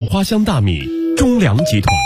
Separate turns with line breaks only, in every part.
花香大米，中粮集团。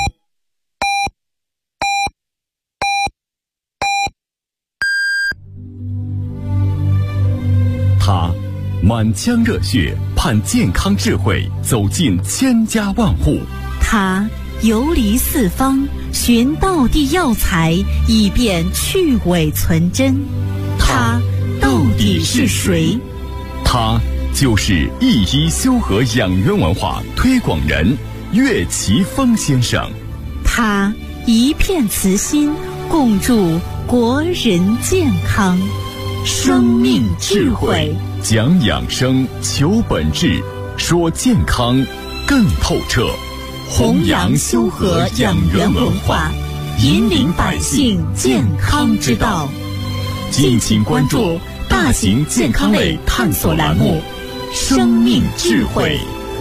他满腔热血盼健康智慧走进千家万户，
他游离四方寻道地药材，以便去伪存真。他到底是谁？
他就是一一修和养元文化推广人岳奇峰先生。
他一片慈心，共筑国人健康。生命智慧，
讲养生，求本质，说健康更透彻。
弘扬修和养元文化，引领百姓健康之道。
敬请关注大型健康类探索栏目《生命智慧》。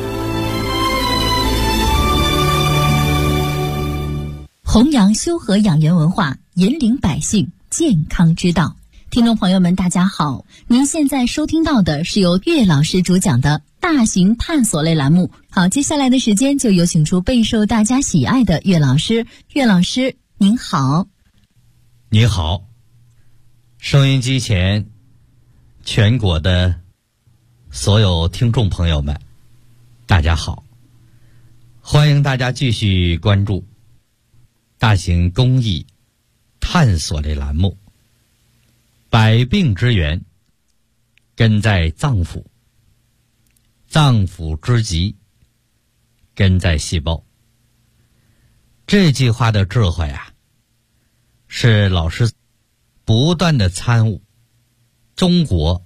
弘扬修和养元文化，引领百姓健康之道。听众朋友们大家好，您现在收听到的是由岳老师主讲的大型探索类栏目。好，接下来的时间就有请出备受大家喜爱的岳老师。岳老师您好。
你好，收音机前全国的所有听众朋友们大家好，欢迎大家继续关注大型公益探索类栏目。百病之源根在脏腑，脏腑之疾根在细胞。这句话的智慧啊，是老师不断的参悟中国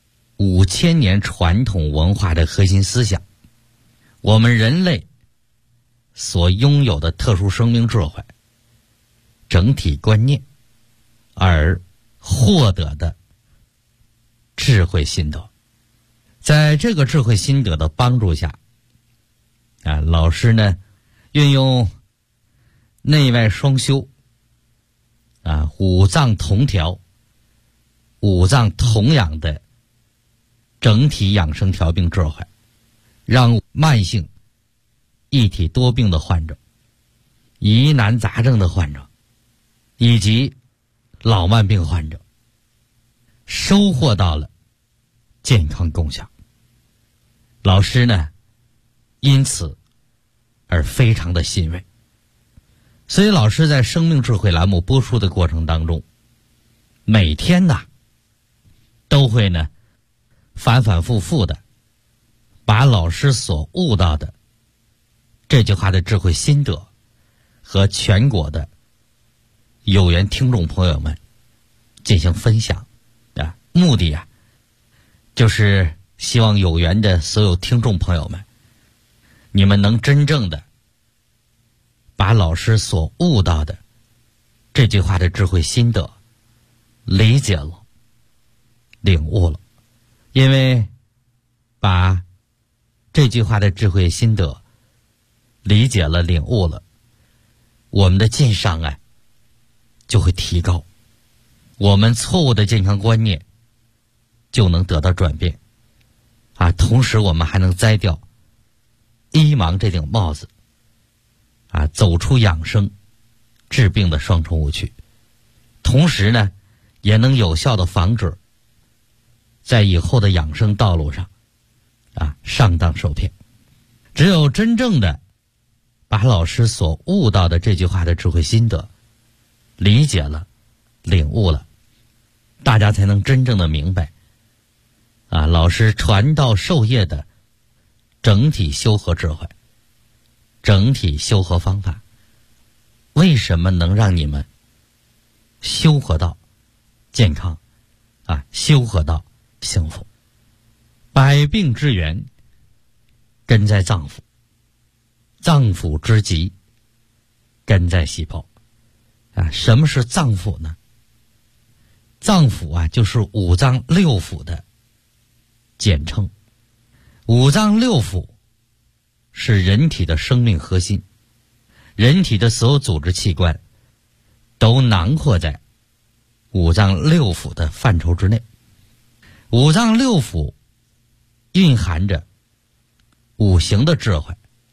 5000年传统文化的核心思想，我们人类所拥有的特殊生命智慧、整体观念而获得的智慧心得。在这个智慧心得的帮助下老师呢运用内外双修五脏同调、五脏同养的整体养生调病智慧，让慢性一体多病的患者、疑难杂症的患者以及老慢病患者收获到了健康功效。老师呢因此而非常的欣慰，所以老师在生命智慧栏目播出的过程当中，每天都会反反复复的把老师所悟到的这句话的智慧心得和全国的有缘听众朋友们进行分享目的就是希望有缘的所有听众朋友们，你们能真正的把老师所悟到的这句话的智慧心得理解了、领悟了。因为把这句话的智慧心得理解了、领悟了，我们的健商就会提高，我们错误的健康观念就能得到转变同时我们还能摘掉医盲这顶帽子走出养生治病的双重误区，同时呢也能有效的防止在以后的养生道路上上当受骗。只有真正的把老师所悟到的这句话的智慧心得理解了、领悟了，大家才能真正的明白老师传道授业的整体修和智慧、整体修和方法为什么能让你们修和到健康修和到幸福。百病之源根在脏腑，脏腑之疾根在细胞什么是脏腑呢？脏腑就是五脏六腑的简称。五脏六腑是人体的生命核心，人体的所有组织器官都囊括在五脏六腑的范畴之内。五脏六腑蕴含着五行的智慧，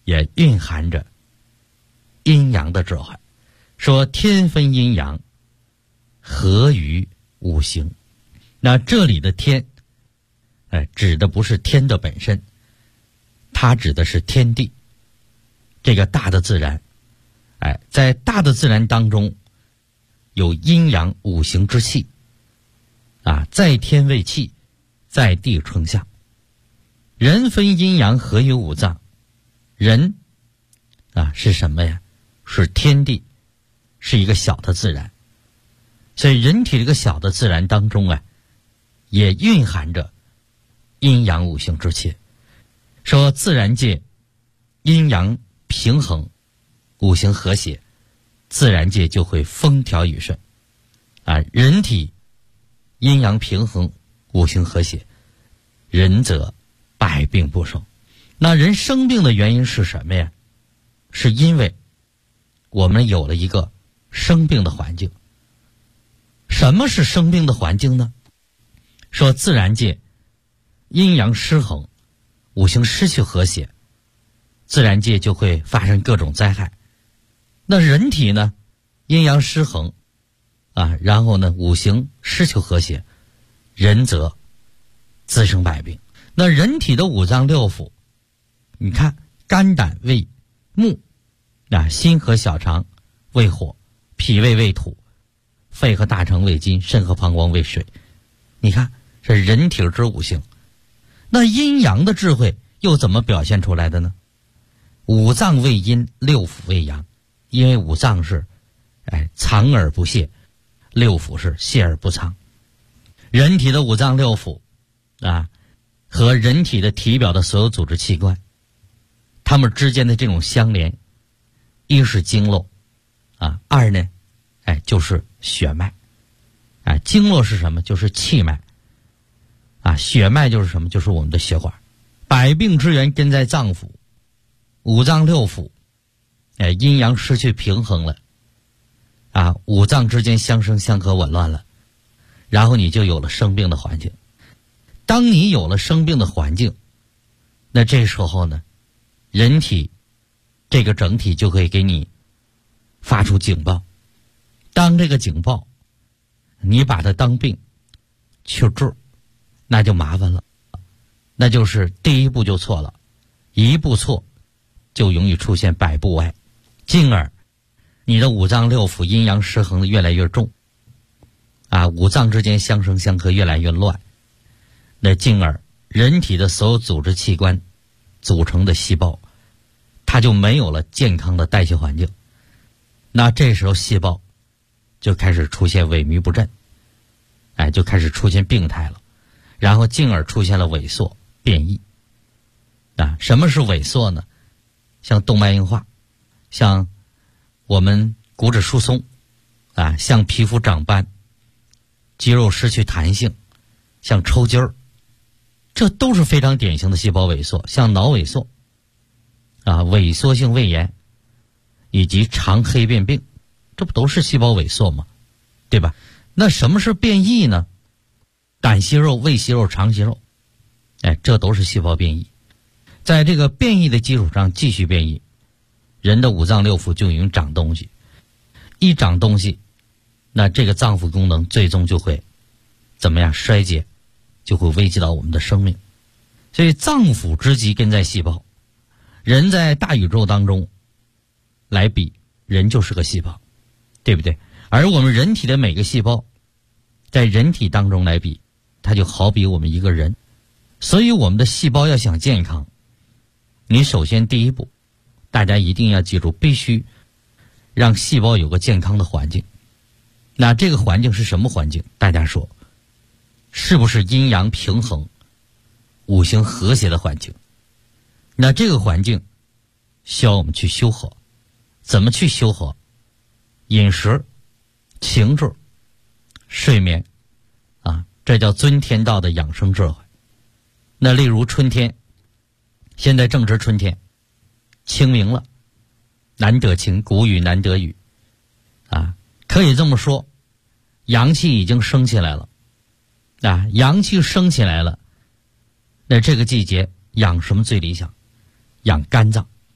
也蕴含着阴阳的智慧。说天分阴阳，合于五行。那这里的天，指的不是天的本身，它指的是天地，这个大的自然。在大的自然当中，有阴阳五行之气，在天为气，在地成象。人分阴阳，合于五脏。人是什么呀？是天地，是一个小的自然。所以人体这个小的自然当中也蕴含着阴阳五行之气。说自然界阴阳平衡，五行和谐，自然界就会风调雨顺。人体阴阳平衡，五行和谐，人则百病不生。那人生病的原因是什么呀？是因为我们有了一个生病的环境。什么是生病的环境呢？说自然界阴阳失衡，五行失去和谐，自然界就会发生各种灾害。那人体呢，阴阳失衡然后呢，五行失去和谐，人则滋生百病。那人体的五脏六腑，你看肝胆胃木，心和小肠为火，脾胃为土，肺和大肠为金，肾和膀胱为水。你看这人体之五行。那阴阳的智慧又怎么表现出来的呢？五脏为阴，六腑为阳。因为五脏是藏而不泄，六腑是泄而不藏。人体的五脏六腑和人体的体表的所有组织器官，它们之间的这种相连，一是经络二呢就是血脉。经络是什么？就是气脉。血脉就是什么？就是我们的血管。百病之源根在脏腑，五脏六腑阴阳失去平衡了五脏之间相生相克紊乱了，然后你就有了生病的环境。当你有了生病的环境，那这时候呢，人体这个整体就会给你发出警报。当这个警报你把它当病去治，那就麻烦了，那就是第一步就错了，一步错就容易出现百步歪，进而你的五脏六腑阴阳失衡的越来越重五脏之间相生相克越来越乱，那进而人体的所有组织器官组成的细胞，它就没有了健康的代谢环境。那这时候细胞就开始出现萎靡不振，就开始出现病态了，然后进而出现了萎缩变异。什么是萎缩呢？像动脉硬化，像我们骨质疏松像皮肤长斑，肌肉失去弹性，像抽筋儿，这都是非常典型的细胞萎缩。像脑萎缩萎缩性胃炎以及肠黑变病，这不都是细胞萎缩吗？对吧？那什么是变异呢？胆息肉、胃息肉、肠息肉这都是细胞变异。在这个变异的基础上继续变异，人的五脏六腑就已经长东西，一长东西，那这个脏腑功能最终就会怎么样？衰竭，就会危及到我们的生命。所以脏腑之极根在细胞。人在大宇宙当中来比，人就是个细胞，对不对？而我们人体的每个细胞在人体当中来比，它就好比我们一个人。所以我们的细胞要想健康，你首先第一步，大家一定要记住，必须让细胞有个健康的环境。那这个环境是什么环境？大家说是不是阴阳平衡、五行和谐的环境？那这个环境需要我们去修和。怎么去修和？饮食、情志、睡眠这叫遵天道的养生智慧。那例如春天，现在正值春天，清明了，难得晴，谷雨难得雨可以这么说，阳气已经升起来了阳气升起来了，那这个季节养什么最理想？养肝脏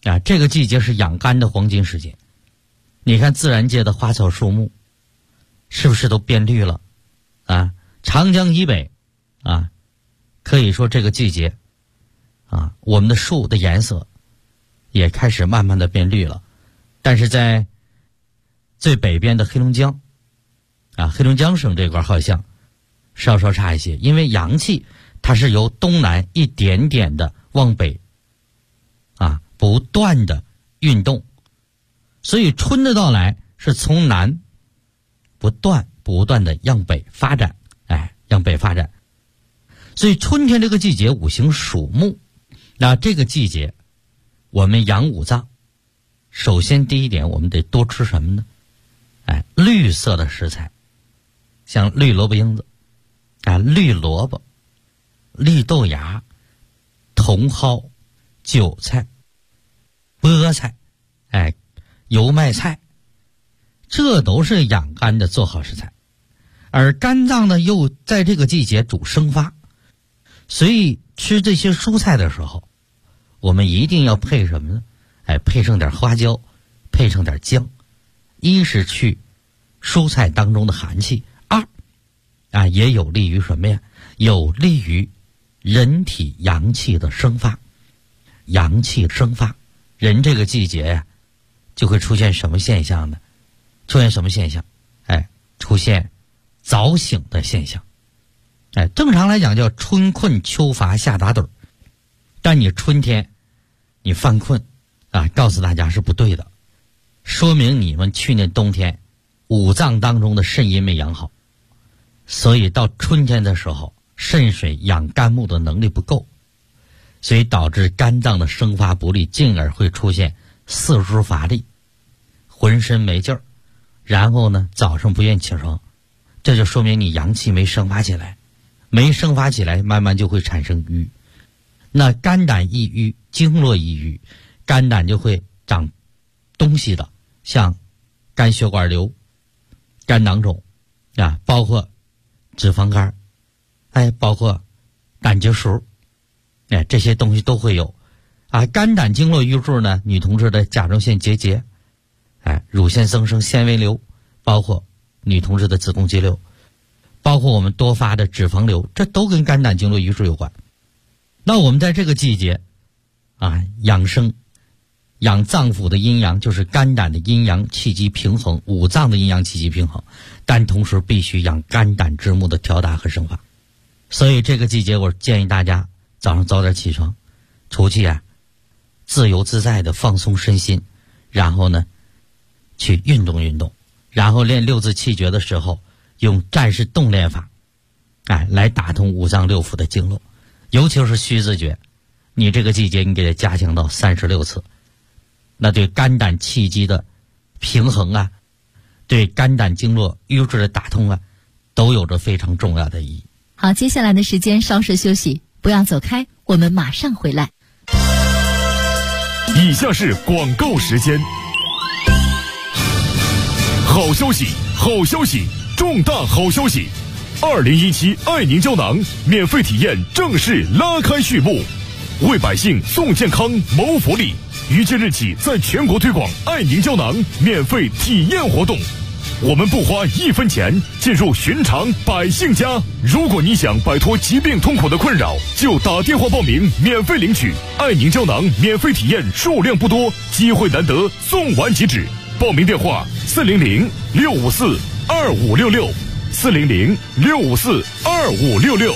啊，这个季节是养肝的黄金时节。你看自然界的花草树木是不是都变绿了啊？长江以北啊，可以说这个季节啊，我们的树的颜色也开始慢慢的变绿了。但是在最北边的黑龙江啊，黑龙江省这块好像稍稍差一些，因为阳气它是由东南一点点的往北啊不断的运动，所以春的到来是从南不断的向北发展，向北发展。所以春天这个季节五行属木，那这个季节我们养五脏，首先第一点我们得多吃什么呢？绿色的食材，像绿萝卜缨子绿萝卜、绿豆芽、茼蒿、韭菜、菠菜油麦菜，这都是养肝的做好食材。而肝脏呢又在这个季节主生发，所以吃这些蔬菜的时候，我们一定要配什么呢？配上点花椒，配上点姜。一是去蔬菜当中的寒气，二也有利于什么呀？有利于人体阳气的生发。阳气生发，人这个季节呀就会出现什么现象呢？出现出现早醒的现象。正常来讲叫春困秋乏夏打盹，但你春天你犯困告诉大家是不对的，说明你们去年冬天五脏当中的肾阴没养好，所以到春天的时候肾水养肝木的能力不够，所以导致肝脏的生发不利，进而会出现四肢乏力，浑身没劲儿，然后呢早上不愿起床，这就说明你阳气没生发起来，慢慢就会产生瘀。那肝胆一瘀，经络一瘀，肝胆就会长东西的，像肝血管瘤、肝囊肿包括脂肪肝包括胆结石这些东西都会有肝胆经络瘀滞呢，女同志的甲状腺结节乳腺增生、纤维瘤，包括女同志的子宫肌瘤，包括我们多发的脂肪瘤，这都跟肝胆经络瘀滞有关。那我们在这个季节养生养脏腑的阴阳，就是肝胆的阴阳气机平衡，五脏的阴阳气机平衡，但同时必须养肝胆之木的调达和生发。所以这个季节我建议大家早上早点起床，出去自由自在的放松身心，然后呢去运动，然后练六字气诀的时候用战士动练法来打通五脏六腑的经络，尤其是虚字诀，你这个季节你给它加强到36次，那对肝胆气机的平衡对肝胆经络瘀滞的打通都有着非常重要的意义。
好，接下来的时间稍事休息，不要走开，我们马上回来。
以下是广告时间。好消息，好消息，重大好消息！2017爱宁胶囊免费体验正式拉开序幕，为百姓送健康谋福利。于今日起，在全国推广爱宁胶囊免费体验活动，我们不花1分钱，进入寻常百姓家。如果你想摆脱疾病痛苦的困扰，就打电话报名，免费领取爱宁胶囊免费体验，数量不多，机会难得，送完即止。报名电话400-654-2566，400-654-2566。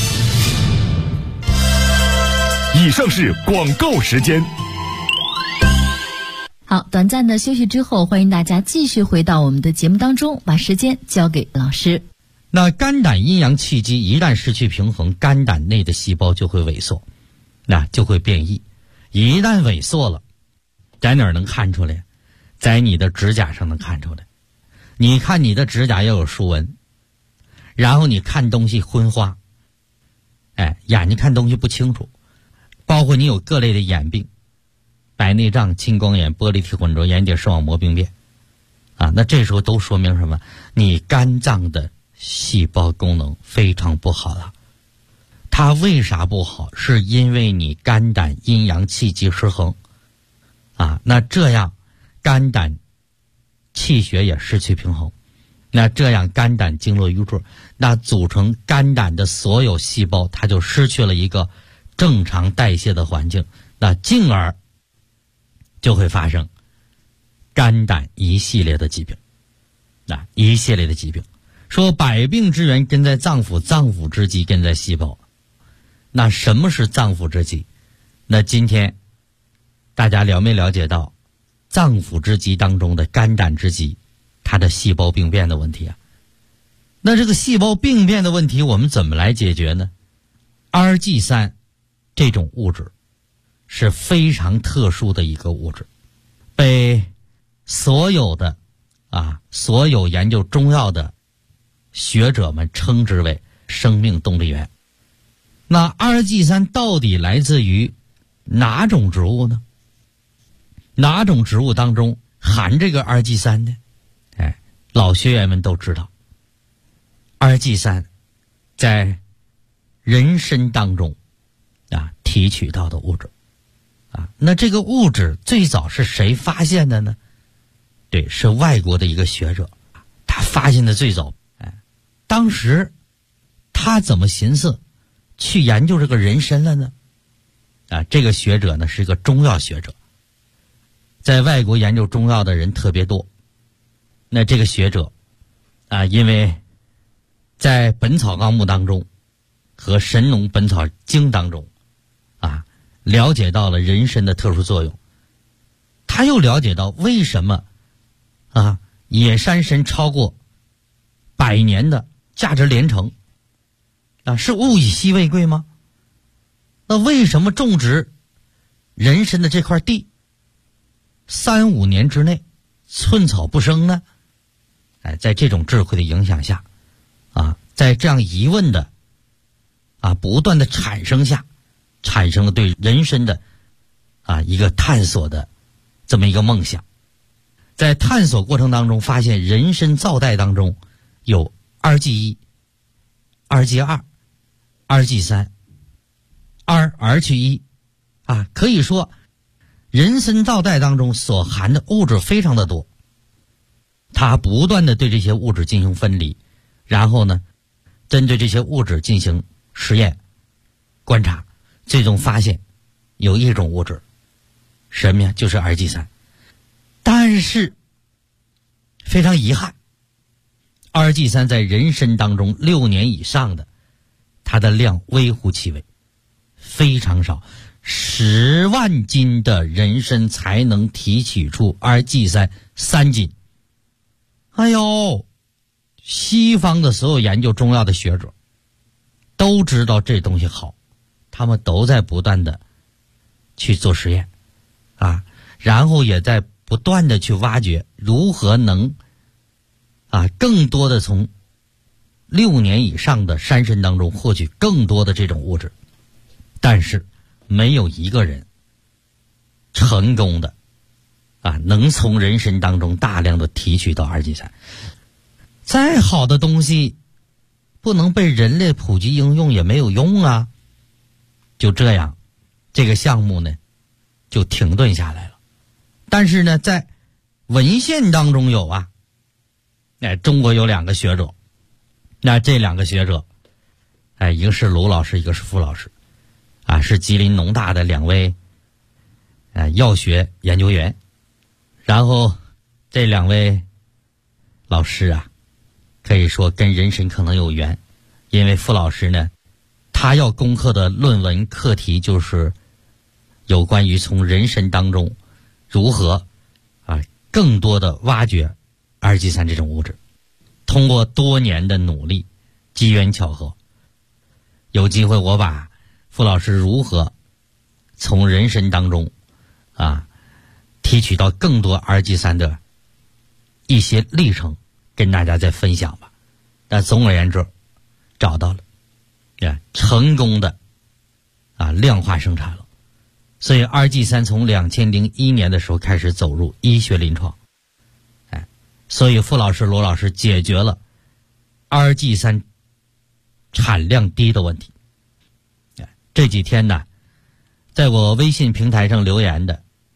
以上是广告时间。
好，短暂的休息之后，欢迎大家继续回到我们的节目当中，把时间交给老师。
那肝胆阴阳气机一旦失去平衡，肝胆内的细胞就会萎缩，那就会变异。一旦萎缩了，在哪儿能看出来？在你的指甲上能看出来。你看你的指甲要有竖纹，然后你看东西昏花，眼睛看东西不清楚，包括你有各类的眼病，白内障、青光眼、玻璃体混浊、眼底视网膜病变那这时候都说明什么？你肝脏的细胞功能非常不好了。它为啥不好？是因为你肝胆阴阳气机失衡。 那这样肝胆气血也失去平衡，那这样肝胆经络瘀滞，那组成肝胆的所有细胞它就失去了一个正常代谢的环境，那进而就会发生肝胆一系列的疾病。一系列的疾病，说百病之源根在脏腑，脏腑之疾根在细胞。那什么是脏腑之疾？那今天大家了没了解到脏腑之疾当中的肝胆之疾，它的细胞病变的问题啊？那这个细胞病变的问题我们怎么来解决呢？ RG3 这种物质是非常特殊的一个物质，被所有研究中药的学者们称之为生命动力源。那 RG3 到底来自于哪种植物呢？哪种植物当中含这个 RG3 呢？老学员们都知道 RG3 在人参当中提取到的物质那这个物质最早是谁发现的呢？对，是外国的一个学者，他发现的最早。当时他怎么寻思去研究这个人参了呢？这个学者呢是个中药学者，在外国研究中药的人特别多。那这个学者因为在《本草纲目》当中和《神农本草经》当中了解到了人参的特殊作用，他又了解到为什么野山参超过100年的价值连城是物以稀为贵吗？那为什么种植人参的这块地3-5年之内寸草不生呢？在这种智慧的影响下在这样疑问的不断的产生下，产生了对人参的一个探索的这么一个梦想。在探索过程当中发现人参皂苷当中有 RG1、RG2、RG3、2R1可以说人参皂苷当中所含的物质非常的多。他不断的对这些物质进行分离，然后呢针对这些物质进行实验观察，最终发现有一种物质，什么呀？就是 RG3。但是非常遗憾， RG3 在人参当中6年以上的它的量微乎其微，非常少，10万斤的人参才能提取出 RG3 3斤。西方的所有研究中药的学者都知道这东西好，他们都在不断的去做实验然后也在不断的去挖掘如何能更多的从6年以上的山参当中获取更多的这种物质，但是没有一个人成功的能从人参当中大量的提取到 RG3。再好的东西不能被人类普及应用也没有用就这样这个项目呢就停顿下来了。但是呢在文献当中有中国有2个学者，那这2个学者一个是卢老师，一个是傅老师是吉林农大的2位药学研究员。然后这2位老师可以说跟人参可能有缘，因为傅老师呢他要攻克的论文课题就是有关于从人参当中如何更多的挖掘 RG3 这种物质。通过多年的努力，机缘巧合，有机会我把傅老师如何从人参当中提取到更多 RG3 的一些历程跟大家再分享吧。但总而言之找到了成功的量化生产了。所以 RG3 从2001年的时候开始走入医学临床。所以傅老师罗老师解决了 RG3 产量低的问题。这几天呢在我微信平台上留言的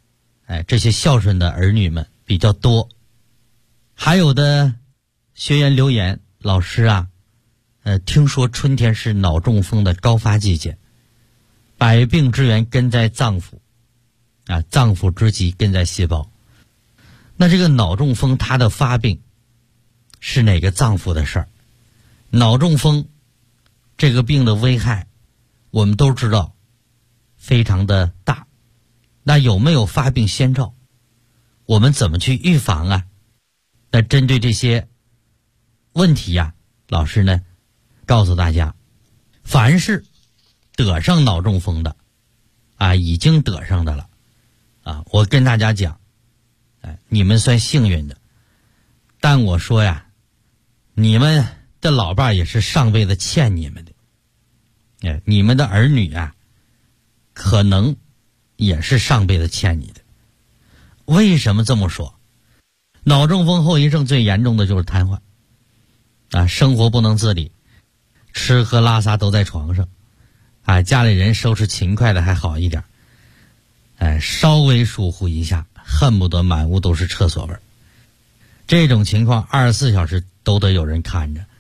这些孝顺的儿女们比较多。还有的学员留言，老师啊，听说春天是脑中风的高发季节，百病之源根在脏腑啊，脏腑之疾根在细胞。那这个脑中风它的发病是哪个脏腑的事儿？脑中风这个病的危害我们都知道非常的大，那有没有发病先兆？我们怎么去预防啊？那针对这些问题呀，老师呢告诉大家，凡是得上脑中风的啊，已经得上的了啊，我跟大家讲，你们算幸运的，但我说呀，你们的老伴也是上辈子欠你们的，你们的儿女啊，可能也是上辈子欠你的。为什么这么说？脑中风后遗症最严重的就是瘫痪啊，生活不能自理，吃喝拉撒都在床上啊，家里人收拾勤快的还好一点，稍微疏忽一下，恨不得满屋都是厕所味儿。这种情况24小时都得有人看着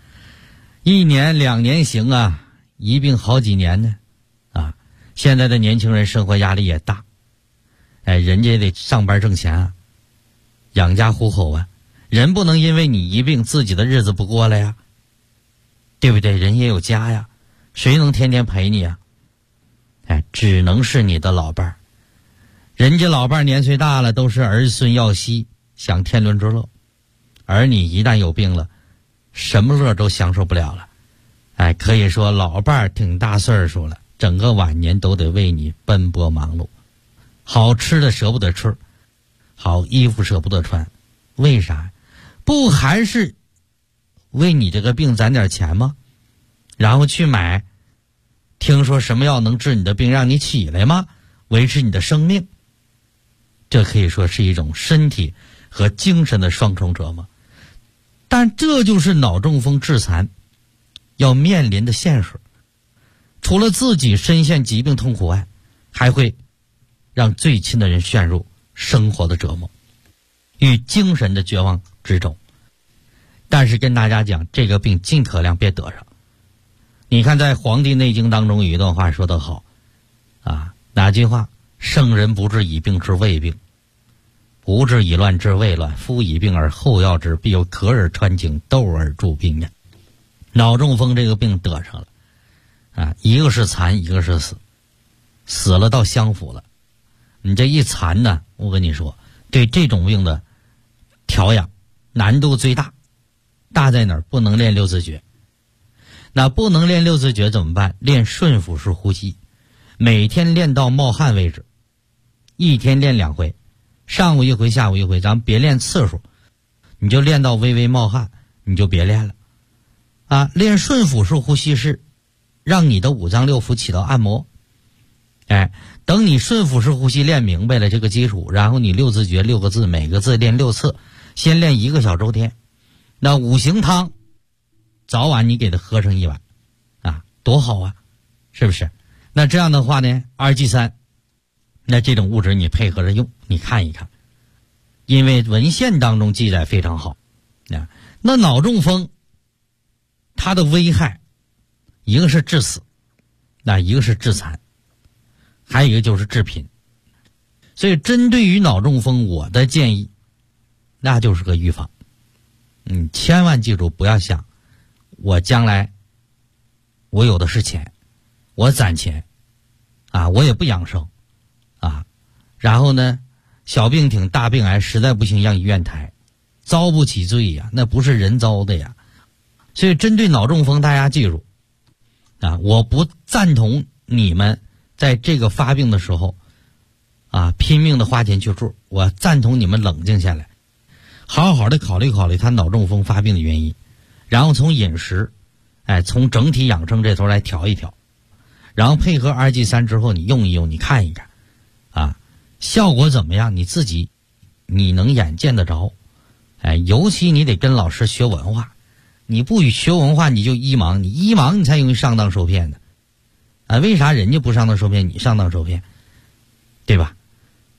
，1年2年行啊，一病好几年呢啊！现在的年轻人生活压力也大，人家也得上班挣钱啊，养家糊口啊，人不能因为你一病自己的日子不过了呀，对不对？人也有家呀，谁能天天陪你啊？只能是你的老伴儿，人家老伴儿年岁大了，都是儿孙要惜，享天伦之乐，而你一旦有病了，什么乐都享受不了了。可以说老伴儿挺大岁数了，整个晚年都得为你奔波忙碌，好吃的舍不得吃，好衣服舍不得穿，为啥？不还是为你这个病攒点钱吗？然后去买听说什么药能治你的病，让你起来吗？维持你的生命，这可以说是一种身体和精神的双重折磨。但这就是脑中风致残要面临的现实，除了自己深陷疾病痛苦外，还会让最亲的人陷入生活的折磨与精神的绝望之中。但是跟大家讲，这个病尽可量别得上。你看在《黄帝内经》当中有一段话说得好啊，哪句话？圣人不治已病治未病，不治已乱治未乱，夫已病而后药之，必有咳而穿经，斗而助病呀。脑中风这个病得上了啊，一个是残，一个是死，死了到相符了。你这一残呢，我跟你说，对这种病的调养难度最大，大在哪儿？不能练六字诀。那不能练六字诀怎么办？练顺腹式呼吸，每天练到冒汗为止，一天练2回，上午一回，下午一回，咱们别练次数，你就练到微微冒汗，你就别练了啊。练顺腹式呼吸是让你的五脏六腑起到按摩，等你顺腹式呼吸练明白了这个基础，然后你六字诀6个字，每个字练6次，先练1个小周天。那5行汤早晚你给它喝上1碗啊，多好啊，是不是？那这样的话呢，2G3那这种物质你配合着用，你看一看，因为文献当中记载非常好啊。那脑中风它的危害，一个是致死，那一个是致残，还有一个就是致贫。所以针对于脑中风，我的建议那就是个预防。千万记住，不要想我将来我有的是钱，我攒钱啊，我也不养生啊，然后呢小病挺大病癌，实在不行让医院抬，遭不起罪呀，那不是人遭的呀。所以针对脑中风，大家记住啊，我不赞同你们在这个发病的时候啊拼命的花钱去住，我赞同你们冷静下来，好好的考虑考虑他脑中风发病的原因，然后从饮食从整体养生这头来调一调，然后配合 2G3 之后你用一用，你看一看啊效果怎么样，你自己你能眼见得着。尤其你得跟老师学文化，你不学文化你就一盲，你一盲你才容易上当受骗的为啥人家不上当受骗，你上当受骗，对吧？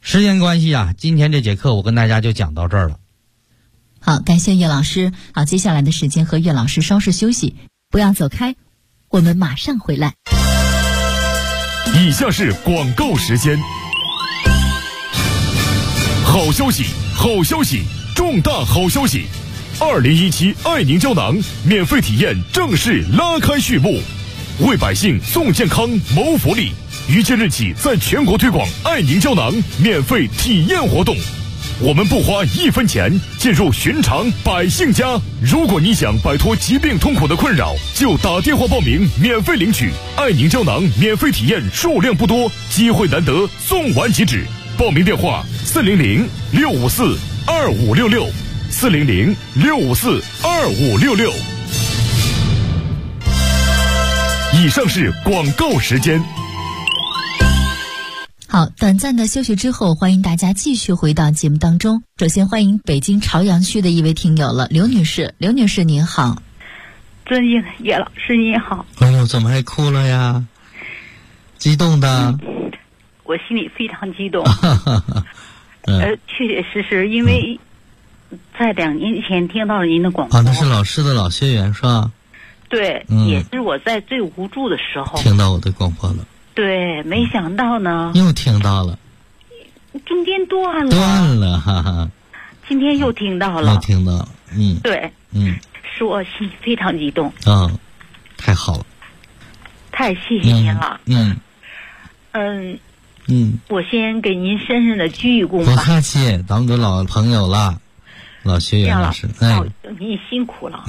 时间关系啊，今天这节课我跟大家就讲到这儿了。
好，感谢岳老师。好，接下来的时间和岳老师稍事休息，不要走开，我们马上回来。
以下是广告时间。好消息，好消息，重大好消息！2017爱宁胶囊免费体验正式拉开序幕，为百姓送健康谋福利。于今日起在全国推广爱宁胶囊免费体验活动，我们不花1分钱，进入寻常百姓家。如果你想摆脱疾病痛苦的困扰，就打电话报名，免费领取爱宁胶囊免费体验，数量不多，机会难得，送完即止。报名电话400-654-2566，400-654-2566。以上是广告时间。
好，短暂的休息之后，欢迎大家继续回到节目当中。首先欢迎北京朝阳区的一位听友了，刘女士。刘女士您好。
尊敬的叶老师您好。
哎呦，怎么还哭了呀？激动的。
我心里非常激动。确确实实，因为在2年前听到了您的广播。
那是老师的老学员是吧？
对，也是我在最无助的时候
听到我的广播了。对，
没想到呢，
又听到了，
中间断
了，哈哈。
今天又听到了，对，使我心里非常激动。
太好了，
太谢谢您了。我先给您深深的鞠一躬吧。
不客气，咱们都老朋友了，老学员老师。
您辛苦了。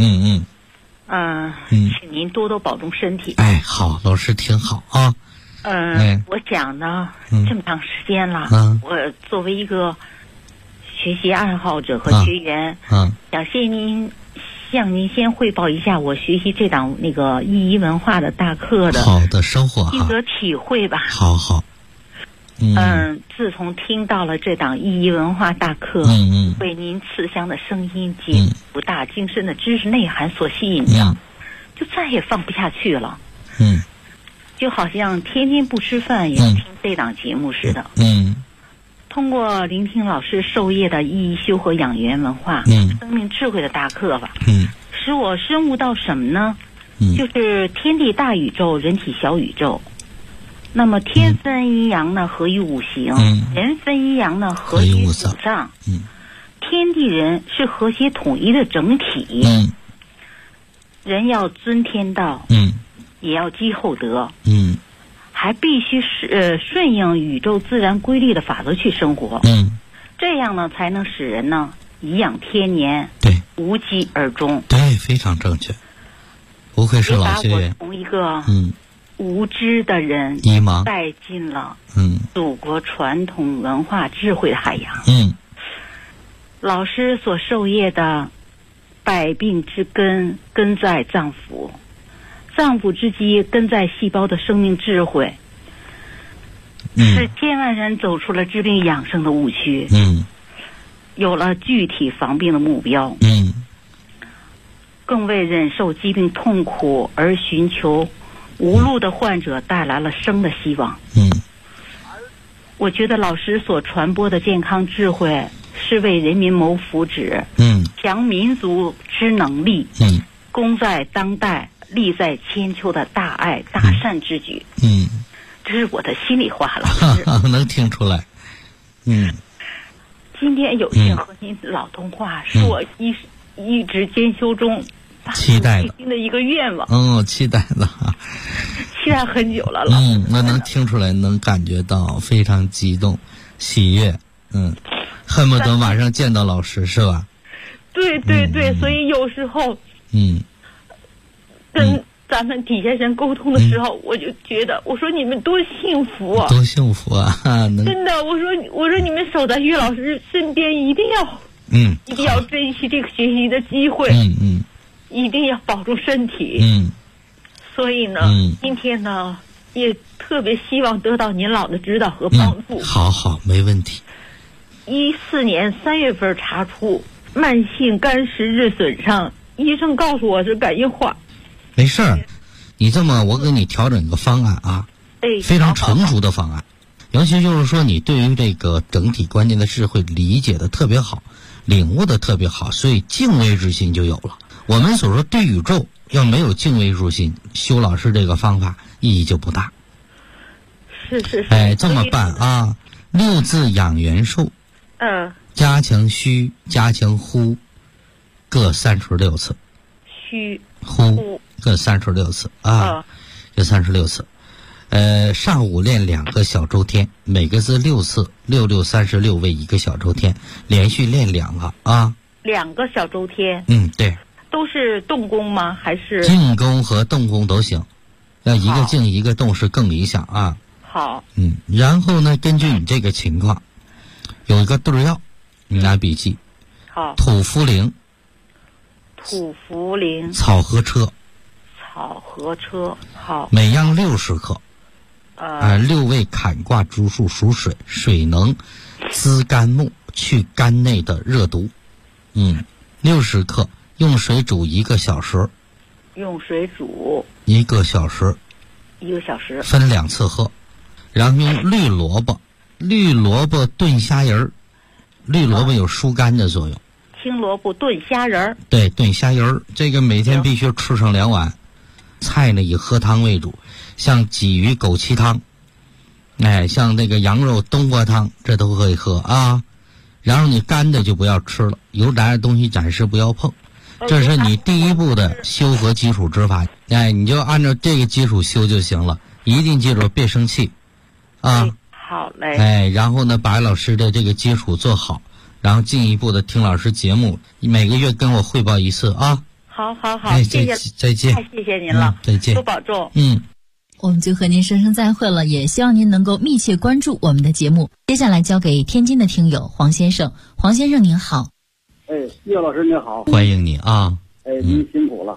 请您多多保重身体。
好，老师挺好啊。
我想呢，这么长时间了，我作为一个学习爱好者和学员，想向您先汇报一下我学习这档那个意义文化的大课的
好的收获
心得体会吧。
好。
自从听到了这档意义文化大课，为您慈祥的声音及博大精深的知识内涵所吸引着，就再也放不下去了。就好像天天不吃饭也要听这档节目似的。通过聆听老师授业的意义修和养元文化、生命智慧的大课吧，使我深悟到什么呢？就是天地大宇宙，人体小宇宙。那么天分阴阳呢，合于五行；人分阴阳呢，合于五脏。天地人是和谐统一的整体。人要尊天道，也要积厚德，还必须顺应宇宙自然规律的法则去生活。这样呢，才能使人呢颐养天年，
对，
无疾而终。
对，非常正确。不愧是老学员。
把我从一个无知的人带进了祖国传统文化智慧的海洋。老师所授业的百病之根，根在脏腑，脏腑之基，根在细胞的生命智慧，使千万人走出了治病养生的误区，有了具体防病的目标，更为忍受疾病痛苦而寻求无路的患者带来了生的希望。我觉得老师所传播的健康智慧是为人民谋福祉，强民族之能力，功在当代，利在千秋的大爱大善之举。这是我的心里话，老师
能听出来。
今天有幸和您老通话，是我一直兼修中
期待
的一个愿望。
期待了，
期待很久了，老师。
那能听出来，能感觉到非常激动、喜悦。恨不得马上见到老师，是吧？
对，所以有时候，跟咱们底下人沟通的时候，我就觉得，我说你们多幸福啊！
多幸福啊！
真的，我说你们守在岳老师身边，一定要珍惜这个学习的机会。一定要保重身体。所以呢，今天呢，也特别希望得到您老的指导和帮助。
好，没问题。
14年3月份查出慢性肝实质损伤，医生告诉我是肝硬化。
没事儿，你这么，我给你调整一个方案啊，非常成熟的方案。 尤其就是说你对于这个整体观念的智慧理解的特别好，领悟的特别好，所以敬畏之心就有了。我们所说对宇宙要没有敬畏之心，修老师这个方法意义就不大。
是。
这么办啊，6字养元数，加强虚，加强呼，各36次。
虚
呼各36次啊，各36次。上午练2个小周天，每个字6次，6 6 36为1个小周天，连续练2个啊。
2个小周天。
对。
都是动功吗？还是
静功和动功都行，要一个静一个动是更理想啊。
好。
然后呢，根据你这个情况，有一个对药，你拿笔记。
好。
土茯苓。草禾车。好。每样60克。6味坎卦竹树属水，水能滋肝木，去肝内的热毒。60克。用水煮1个小时。
用水煮
1个小时。分2次喝。然后用绿萝卜炖虾仁儿。绿萝卜有疏肝的作用。
青萝卜炖虾仁儿。
对，炖虾仁儿，这个每天必须吃上2碗。菜呢以喝汤为主，像鲫鱼枸杞汤，像那个羊肉冬瓜汤，这都可以喝啊。然后你干的就不要吃了，油炸的东西暂时不要碰。这是你第一步的修和基础之法，你就按照这个基础修就行了，一定记住别生气啊。
好嘞。
然后呢，把老师的这个基础做好，然后进一步的听老师节目，每个月跟我汇报1次啊。
好，谢谢，
再见，
太谢谢您了，
再见，
多保重。
我们就和您说声再会了，也希望您能够密切关注我们的节目。接下来交给天津的听友黄先生。黄先生您好。
叶老师您好，
欢迎你啊。
您辛苦了。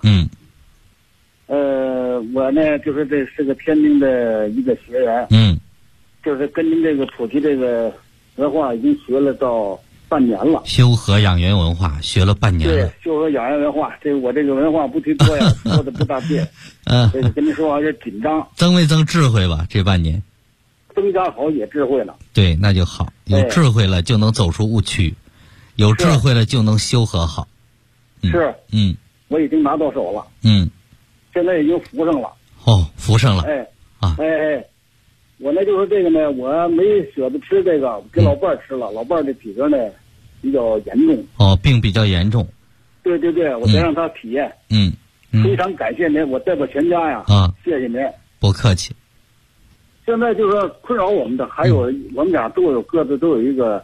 我呢就是这是个天津的一个学员。就是跟您这个普及这个文化已经学了到半年了。
修和养元文化学了半年了。
对，修和养元文化，我这个文化不忒多呀，说的不大对。跟您说话有点紧张。
增没增智慧吧？这半年。
增加好也智慧了。
对，那就好。有智慧了就能走出误区。有智慧了就能修和好。
是。我已经拿到手了。现在已经服上了。
服上了。
我呢就是这个呢，我没舍得吃这个，给老伴儿吃了。老伴儿的体格呢比较严重。
病比较严重。
对，我得让他体验。非常感谢您，我代表全家呀。谢谢您。
不客气。
现在就是说困扰我们的还有我们俩各自都有一个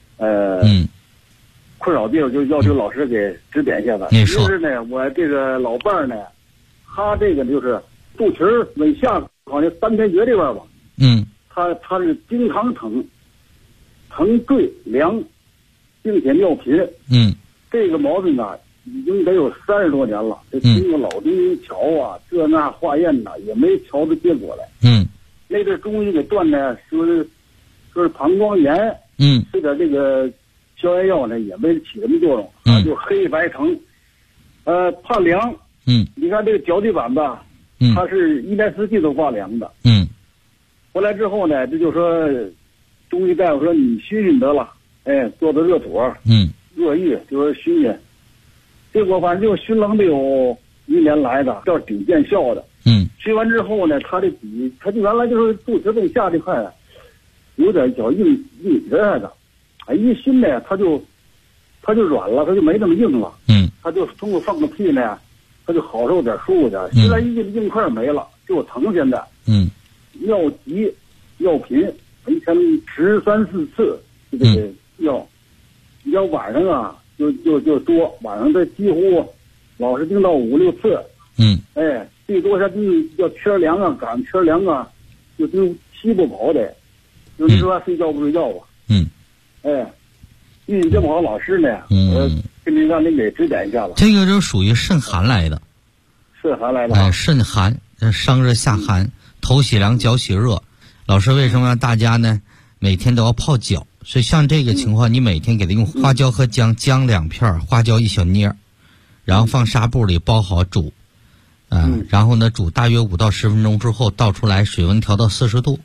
困扰地方，就要求老师给指点一下子。
你说。
就是呢，我这个老伴儿呢，他这个就是肚脐儿往下好像3天穴这边吧。他是经常疼坠凉，并且尿频。这个毛病啊，已经得有30多年了。这经过老中医瞧啊，这那化验呐，也没瞧出结果来。那阵中医给断呢，说是膀胱炎。吃点这个消炎药呢，也没起什么作用。就黑白疼。怕凉。你看这个脚底板吧，它是1年4季都发凉的。回来之后呢，这就说中医大夫说你熏熏得了，做的热妥，热浴就说熏熏。结果反正就熏了没有1年来的，这挺见效的。熏完之后呢，他就原来就是肚脐背下这块有点小硬皮似的，一熏呢，他就软了，他就没那么硬了。他就通过放个屁呢，他就好受点，舒服点。现在硬块没了，就疼现在。尿急尿频，一天吃3、4次这个药。你要晚上啊，就多，晚上这几乎老是盯到5、6次。最多他要缺凉啊，赶上缺凉啊，就都吸不饱的。就是说睡觉不睡觉吧。遇见这么好老师呢，我跟您让您给指点一下吧。
这个就属于肾寒来的。
肾寒来的。
肾寒，上热下寒。头洗凉脚洗热，老师为什么让大家呢每天都要泡脚？所以像这个情况，你每天给他用花椒和姜2片，花椒1小捏，然后放纱布里包好煮，然后呢煮大约5到10分钟之后倒出来，水温调到40度，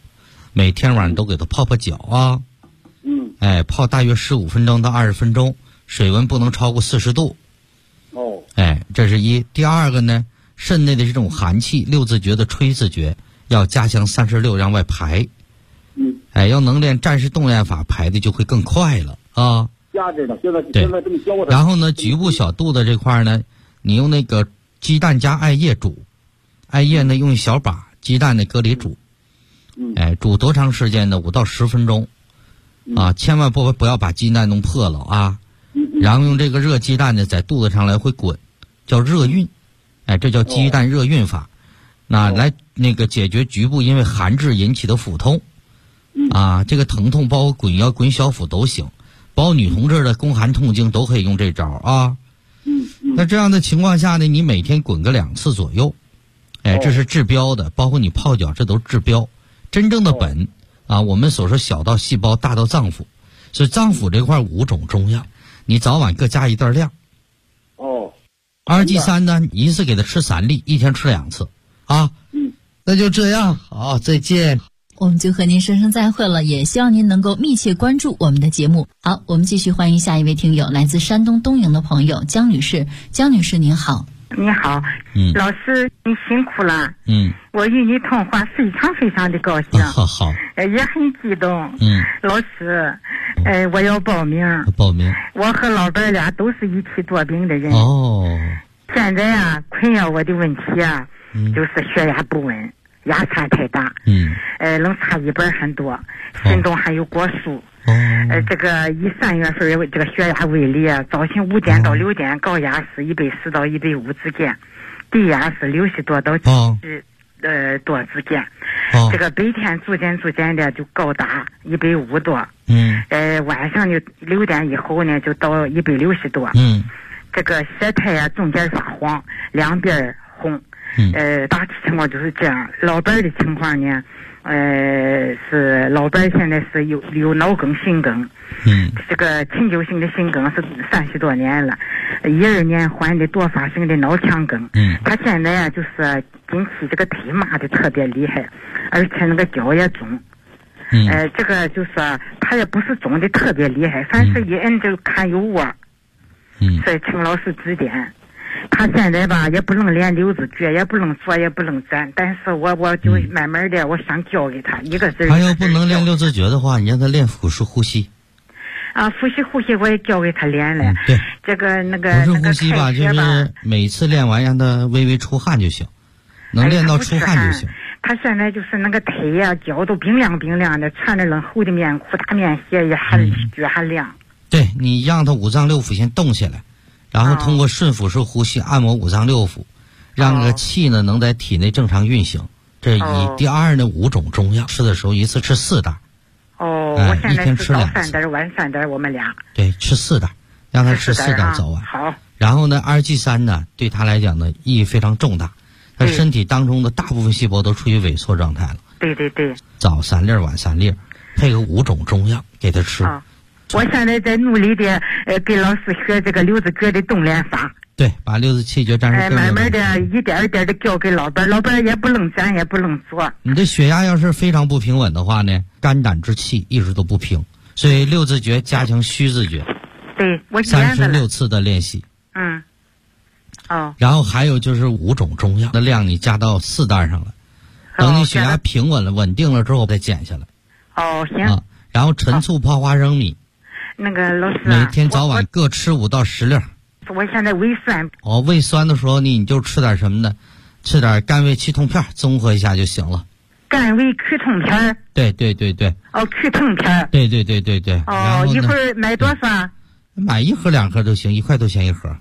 每天晚上都给他泡泡脚啊。泡大约15分钟到20分钟，水温不能超过40度。这是一。第二个呢，肾内的这种寒气，六字诀的吹字诀要加强36让外排。要能练战士动练法，排的就会更快了啊。
加着呢，现在这么教他。
然后呢，局部小肚子这块呢，你用那个鸡蛋加艾叶煮，艾叶呢用小把鸡蛋呢搁里煮。煮多长时间呢？5到10分钟。千万不要把鸡蛋弄破了啊。然后用这个热鸡蛋呢在肚子上来回滚，叫热运。这叫鸡蛋热运法。来那个解决局部因为寒滞引起的腹痛。这个疼痛包括滚腰滚小腹都行，包括女同志的宫寒痛经都可以用这招啊。那这样的情况下呢，你每天滚个2次左右。这是治标的，包括你泡脚，这都是治标。真正的本我们所说小到细胞，大到脏腑，所以脏腑这块5种中药，你早晚各加一袋量。2G3呢，一次给他吃3粒，一天吃2次啊。那就这样，好，再见。
我们就和您说声再会了，也希望您能够密切关注我们的节目。好，我们继续欢迎下一位听友，来自山东东营的朋友江女士。江女士您好。
你好，老师你辛苦了。我与你通话非常非常的高兴。
好，
也很激动。老师，我要报名。我和老伴俩都是一体多病的人。现在困扰我的问题就是血压不稳，压差太大。能差100很多，心中还有过数。这个以3月份这个血压为例早晨5点到6点，高压是140到150之间，低压是60多到70多之间。这个白天逐渐的就高达150多。晚上就6点以后呢，就到160多。这个舌苔中间发黄，两边红。大体情况就是这样。老伴的情况呢，是老伴现在是有脑梗、心梗。这个陈旧性的心梗是30多年了，12年患的多发性的脑腔梗。他现在就是近期这个腿麻的特别厉害，而且那个脚也肿。这个就是他也不是肿的特别厉害，凡是一摁就看有窝。所以请老师指点。他现在也不能练六字诀，也不能做，也不能站，但是我就慢慢的我想教给他一个字。
他要不能练六字诀的话，你让他练腹式呼吸。
腹式呼吸我也教给他练了。
对，
这个
腹式呼吸就是每次练完让他微微出汗就行，能练到出汗就行。
他现在就是那个腿脚都冰凉的，穿着冷厚的棉裤大棉鞋也脚还凉。
对，你让他五脏六腑先动起来，然后通过顺腹式呼吸按摩五脏六腑，让那个气呢能在体内正常运行。这一。第二呢，5种中药吃的时候一次吃4袋。
我现在
一天吃2
次，早3袋晚3袋，我们俩。
对，吃4袋，让他吃4袋早晚。
好。
然后呢，2G3呢对他来讲呢意义非常重大，他身体当中的大部分细胞都处于萎缩状态了。
对。
早3粒晚3粒，配个5种中药给他吃。
我现在在努力的给老师学这个六字诀的动练法。
对，把六字气诀战士
慢慢的一点一点的教给老伴也不能站也不能坐。
你的血压要是非常不平稳的话呢，肝胆之气一直都不平，所以六字诀加强虚字诀。
对，我36
次的练习。
然
后还有就是5种中药的量你加到4袋上了，等你血压平稳了稳定了之后再减下来。
行。
然后陈醋泡花生米，
那个老师
每天早晚各吃5到10粒。
我现在胃酸。
胃酸的时候你就吃点什么呢？吃点甘味祛痛片，综合一下就行了。
甘味祛痛片。
对。祛痛片。对。
一会儿买多少？
买1盒2盒都行，1块多钱1盒。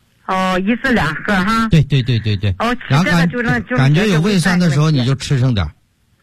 1次2盒哈。
对。然后感觉有胃酸的时候你就吃上点。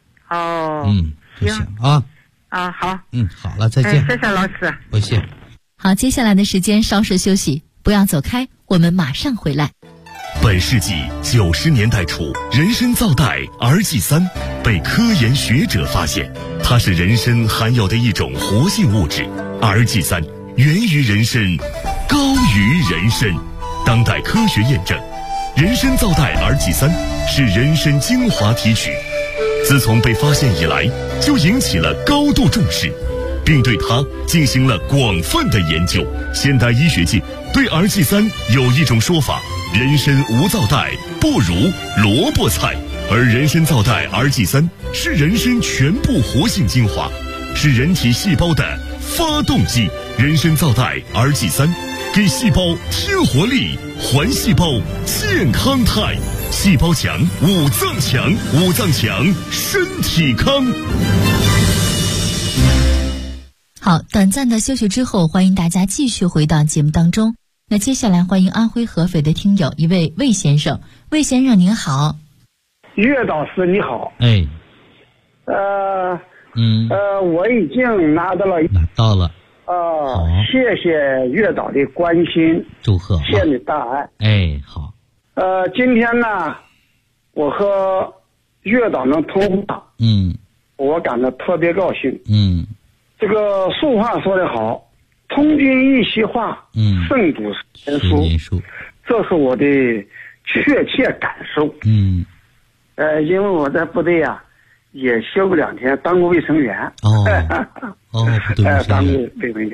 行啊。
好。
好了，再见。
谢谢老师。
不谢。
好，接下来的时间稍事休息，不要走开，我们马上回来。
本世纪90年代初，人参皂苷 2G3 被科研学者发现，它是人参含有的一种活性物质。2G3 源于人参，高于人参。当代科学验证，人参皂苷 2G3 是人参精华提取， 自从被发现以来，就引起了高度重视，并对它进行了广泛的研究。现代医学界对RG3有一种说法：人参无皂带，不如萝卜菜。而人参皂带 RG3是人参全部活性精华，是人体细胞的发动机。人参皂带 RG3给细胞添活力，还细胞健康态。细胞强，五脏强，五脏强，身体康。
好，短暂的休息之后，欢迎大家继续回到节目当中。那接下来欢迎安徽合肥的听友一位魏先生。魏先生您好。
岳导师你好。
哎。
我已经拿到了。谢谢岳导的关心，
祝贺，
谢你大爱。
哎，好。
今天呢，我和岳导能通话，我感到特别高兴。这个俗话说得好，通君一席话，胜读十年书，这是我的确切感受。因为我在部队啊，也休过2天，当过卫生员。当过卫生员。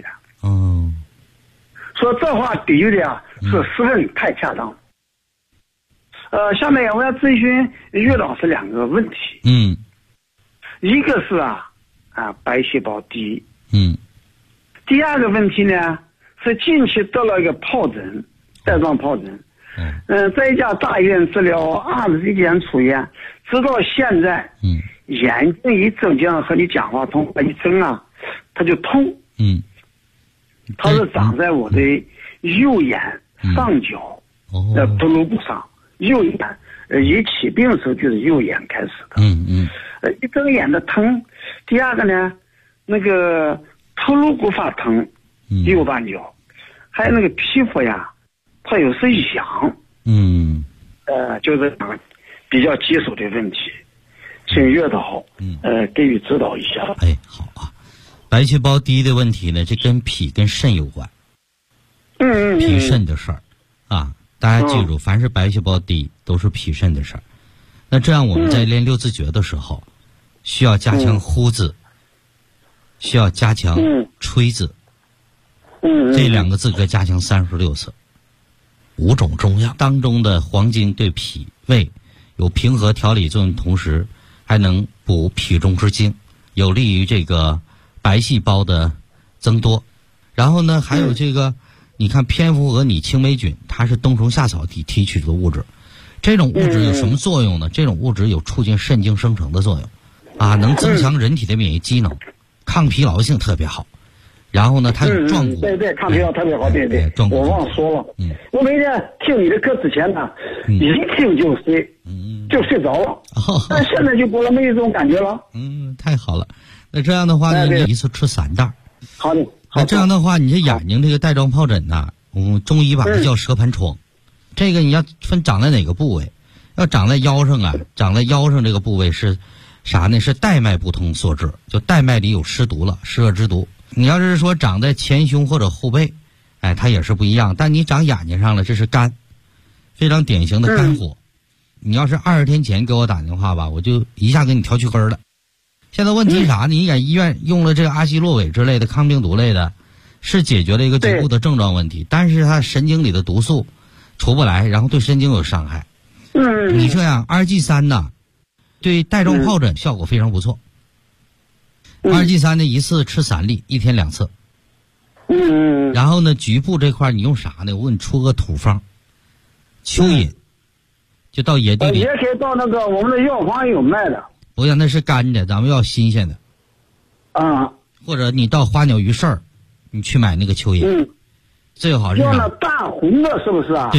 说这话比喻的啊，是十分太恰当。下面我要咨询岳老师2个问题。一个是白细胞低。第二个问题呢，是近期得了一个疱疹，带状疱疹。在一家大医院治疗，20几天出院，直到现在，眼睛一睁，这样和你讲话通话一睁啊，它就痛。它是长在我的右眼上角，头颅骨上。右眼一起病的时候就是右眼开始的。一睁眼的疼。第二个呢，那个头颅骨发疼，右半角，还有那个皮肤呀，它有时痒。就是比较棘手的问题，请岳导给予指导一下。
哎，好啊。白细胞低的问题呢，这跟脾跟肾有关。脾肾的事儿啊。大家记住，凡是白细胞低都是脾肾的事儿。那这样我们在练六字诀的时候，需要加强呼字，需要加强吹字，这2个字可加强36次。5种中药当中的黄金对脾胃有平和调理作用，同时还能补脾中之精，有利于这个白细胞的增多。然后呢，还有这个你看蝙蝠蛾拟青霉菌，它是冬虫夏草体提取的物质。这种物质有什么作用呢？这种物质有促进肾精生成的作用，能增强人体的免疫机能，抗疲劳性特别好。然后呢，它有壮骨。
对，抗疲劳特别好。对，我忘说了。我每天听你的课之前呢，一听就睡，就睡着了。但现在就不了，没有这种感觉了。
太好了。那这样的话呢，你一次吃3袋。
好的。
那这样的话，你这眼睛这个带状疱疹呐，中医把它叫蛇盘疮。这个你要分长在哪个部位？要长在腰上啊，长在腰上这个部位是啥呢？是带脉不通所致，就带脉里有湿毒了，湿热之毒。你要是说长在前胸或者后背，它也是不一样。但你长眼睛上了，这是肝，非常典型的肝火。你要是20天前给我打电话吧，我就一下给你调去根了。现在问题啥呢？你在医院用了这个阿昔洛韦之类的抗病毒类的，是解决了一个局部的症状问题，但是它神经里的毒素除不来，然后对神经有伤害。你这样 RG3 呢，对带状疱疹效果非常不错。RG3 呢，一次吃3粒，1天2次。然后呢，局部这块你用啥呢？我给你出个土方，蚯蚓，就到野地里。
也可以到那个我们的药房有卖的。
不要，那是干的，咱们要新鲜的。或者你到花鸟鱼市你去买那个蚯蚓。最好是
要那大红的，是不是啊？
对。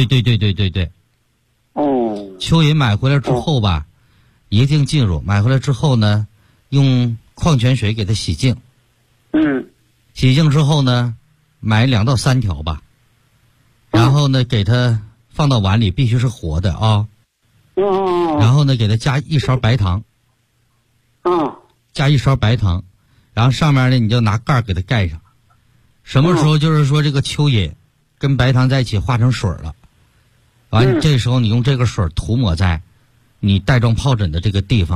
蚯蚓买回来之后吧，一定记住，买回来之后呢，用矿泉水给它洗净。洗净之后呢，买2到3条吧，然后呢，给它放到碗里，必须是活的啊。然后呢，给它加1勺白糖。加1勺白糖，然后上面呢，你就拿盖给它盖上。什么时候就是说这个蚯蚓跟白糖在一起化成水了，完这时候你用这个水涂抹在你带状疱疹的这个地方，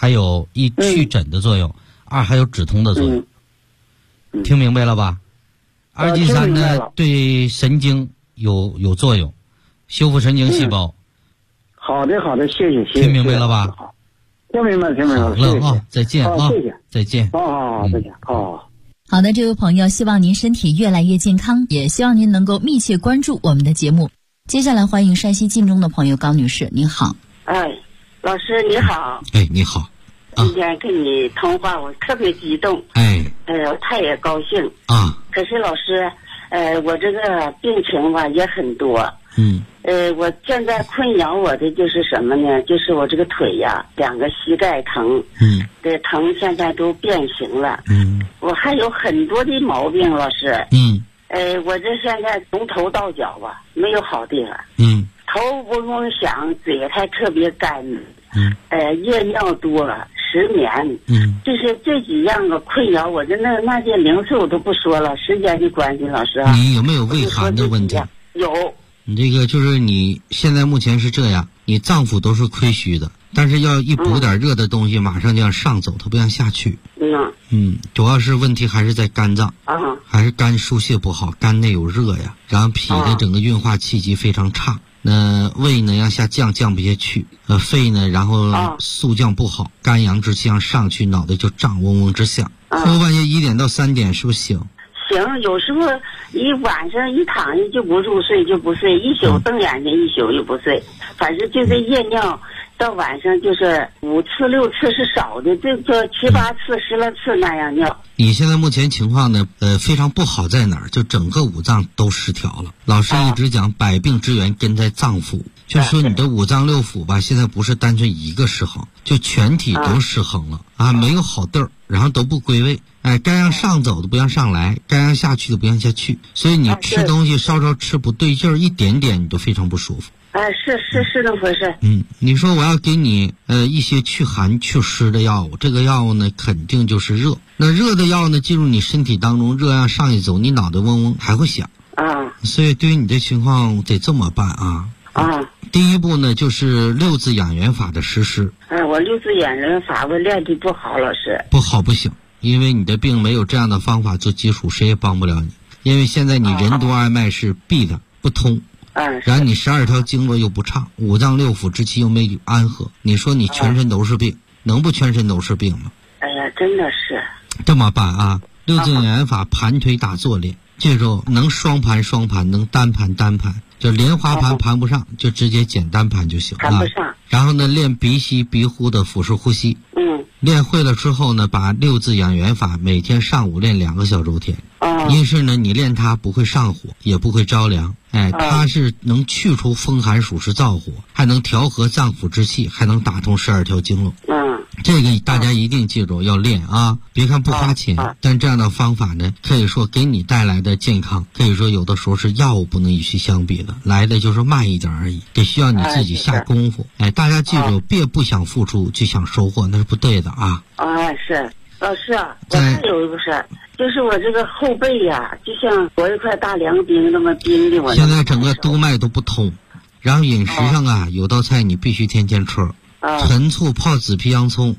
它有一去疹的作用，二还有止痛的作用。听明白了吧？二级3呢，对神经有作用，修复神经细胞。
好的，谢谢。
听明白了吧？
好，听明白了。
好了啊，再见啊，
谢谢，
再见。
好，再见。
好的，这位朋友，希望您身体越来越健康，也希望您能够密切关注我们的节目。接下来欢迎山西晋中的朋友高女士，您好。
老师你好。
你好。
今天跟你通话，我特别激动。我太也高兴
啊。
可是老师，我这个病情吧也很多。我现在困扰我的就是什么呢？就是我这个腿呀，2个膝盖疼。这疼现在都变形了。我还有很多的毛病，老师。我这现在从头到脚吧没有好地方。头嗡嗡响，嘴还特别干。夜尿多，失眠。就是这几样个困扰我，那些零碎我都不说了，时间的关系，老师。
你有没有胃寒的问题？
有。
你这个就是你现在目前是这样，你脏腑都是亏虚的，但是要一补点热的东西，马上就要上走，它不想下去。主要是问题还是在肝脏，还是肝疏泄不好，肝内有热呀，然后脾的整个运化气机非常差。那胃呢要下降不下去，肺呢然后肃降不好，肝阳之气要上去，脑袋就胀，嗡嗡直响。后半夜1点到3点是不是醒？
行，有时候一晚上一躺下就不入睡，就不睡，一宿瞪眼睛，一宿又不睡，反正就是夜尿到晚上就是5次6次是少的，这个7、8次10来次那样尿。
你现在目前情况呢，非常不好在哪儿？就整个五脏都失调了。老师一直讲百病之源根在脏腑，就是说你的五脏六腑吧，现在不是单纯一个失衡，就全体都失衡了啊，没有好地儿，然后都不归位。该让上走的不让上来，该让下去的不让下去，所以你吃东西稍稍吃不对劲儿，一点点你都非常不舒服。
是那回事。
你说我要给你一些祛寒祛湿的药物，这个药物呢肯定就是热。那热的药呢进入你身体当中，热量上一走，你脑袋嗡嗡还会响所以对于你这情况得这么办啊。第一步呢就是6字养元法的实施。
我6字养元法我练的不好，老师。
不好不行，因为你的病没有这样的方法做基础，谁也帮不了你。因为现在你任督二脉是闭的不通，然后你12条经络又不畅，五脏六腑之气又没安和，你说你全身都是病，能不全身都是病吗？
真的是
这么办啊。6字养元法盘腿打坐练，记住能双盘，能单盘，就莲花盘盘不上，就直接简单盘就行了。
盘不上。
然后呢，练鼻息鼻呼的腹式呼吸。练会了之后呢，把6字养元法每天上午练2个小周天。因是呢，你练它不会上火，也不会着凉。它是能去除风寒暑湿燥火，还能调和脏腑之气，还能打通12条经络。这个大家一定记住要练啊！别看不花钱，但这样的方法呢，可以说给你带来的健康，可以说有的时候是药物不能与其相比的，来的就是慢一点而已，得需要你自己下功夫。大家记住，别不想付出就想收获，那是不对的啊！
是老师啊，我还有一个事儿，就是我这个后背呀，就像裹一块大凉冰那么冰的我。
现在整个督脉都不通，然后饮食上啊，有道菜你必须天天吃。陈醋泡紫皮洋葱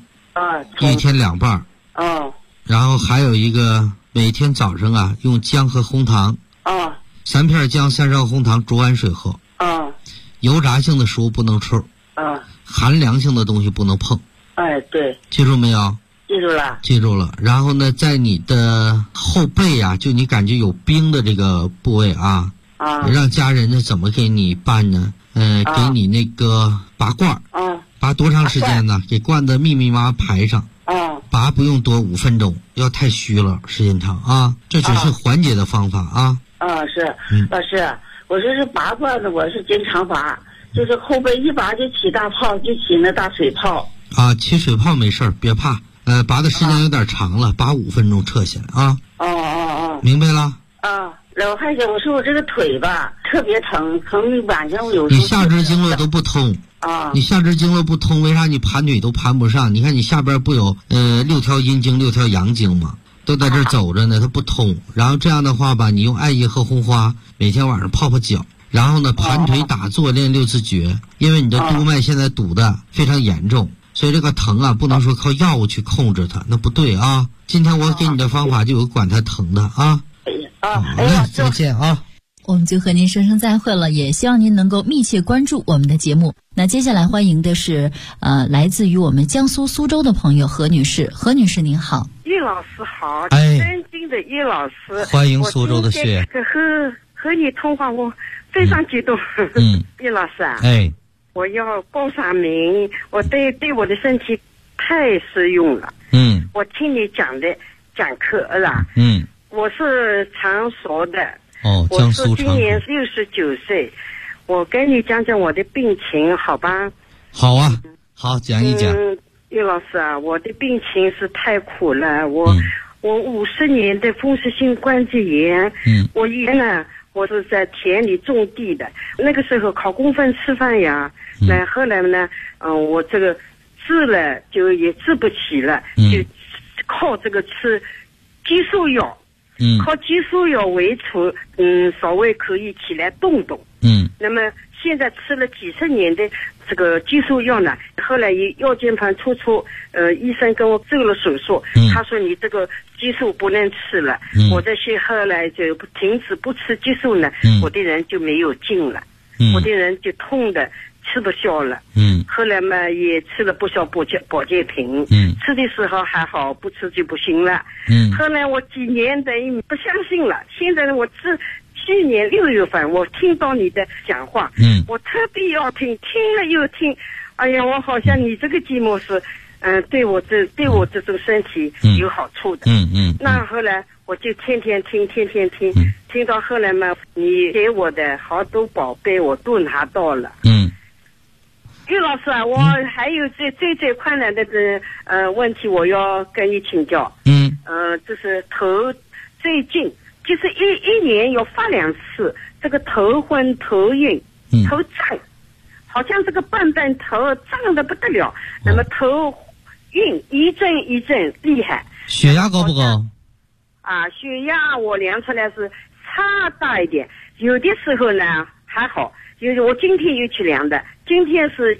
，1天2瓣。然后还有一个每天早上啊，用姜和红糖，3片姜3勺红糖煮碗水喝。油炸性的食物不能吃。寒凉性的东西不能碰。
对。
记住没有？记住了。然后呢，在你的后背啊，就你感觉有冰的这个部位啊，让家人呢怎么给你办呢？给你那个拔罐。拔多长时间呢？给罐子密麻排上。拔不用多5分钟，要太虚了，时间长啊。这只是缓解的方法啊。
是。老师，我说是拔罐子，我是经常拔，就是后背一拔就起大泡，就起那大水泡。
起水泡没事儿，别怕。拔的时间有点长了，拔5分钟撤下来啊。明白了。
然后还有我说我这个腿吧特别疼晚上我有时候。
你下肢经络都不通。你下肢经络不通，为啥你盘腿都盘不上？你看你下边不有6条阴经6条阳经吗？都在这走着呢，它不通。然后这样的话吧，你用艾叶和红花每天晚上泡泡脚，然后呢盘腿打坐练6字诀，因为你的督脉现在堵的非常严重，
所以这个疼啊，不能说靠药物去控制它，那不对啊。今天我给你的方法就有管它疼的啊。好嘞，再见啊。
我们就和您说声再会了，也希望您能够密切关注我们的节目。那接下来欢迎的是来自于我们江苏苏州的朋友何女士。何女士您好。
叶老师好，尊敬的叶老师，
欢迎苏州的雪。
和你通话我非常激动。叶老师啊，我要报上名，我对我的身体太适用了。我听你讲课了。我是常熟的。
江苏
我是今年69岁，我跟你讲讲我的病情，好吧？
好啊，好，讲一讲。
叶老师啊，我的病情是太苦了，我50年的风湿性关节炎。我以前呢，我是在田里种地的，那个时候靠工分吃饭呀。那后来呢，我这个治了就也治不起了，就靠这个吃激素药。靠激素药为主，稍微可以起来动动。那么现在吃了几十年的这个激素药呢，后来腰间盘突出，医生跟我做了手术，他说你这个激素不能吃了。我这些后来就停止不吃激素呢，我的人就没有劲了，我的人就痛的吃不消了。后来嘛也吃了不少保健品。吃的时候还好，不吃就不行了。后来我几年等于不相信了，现在呢我去年6月份我听到你的讲话，我特别要听了又听，哎呀，我好像你这个节目是对我这种身体有好处的。那后来我就天天听，听到后来嘛，你给我的好多宝贝我都拿到了。叶老师啊，我还有最困难的问题，我要跟你请教。就是头最近就是一年要发2次，这个头昏头晕，头胀，好像这个笨头胀得不得了。那么头晕一阵一阵厉害。
血压高不高？
血压我量出来是差大一点，有的时候呢还好，就是我今天又去量的，今天是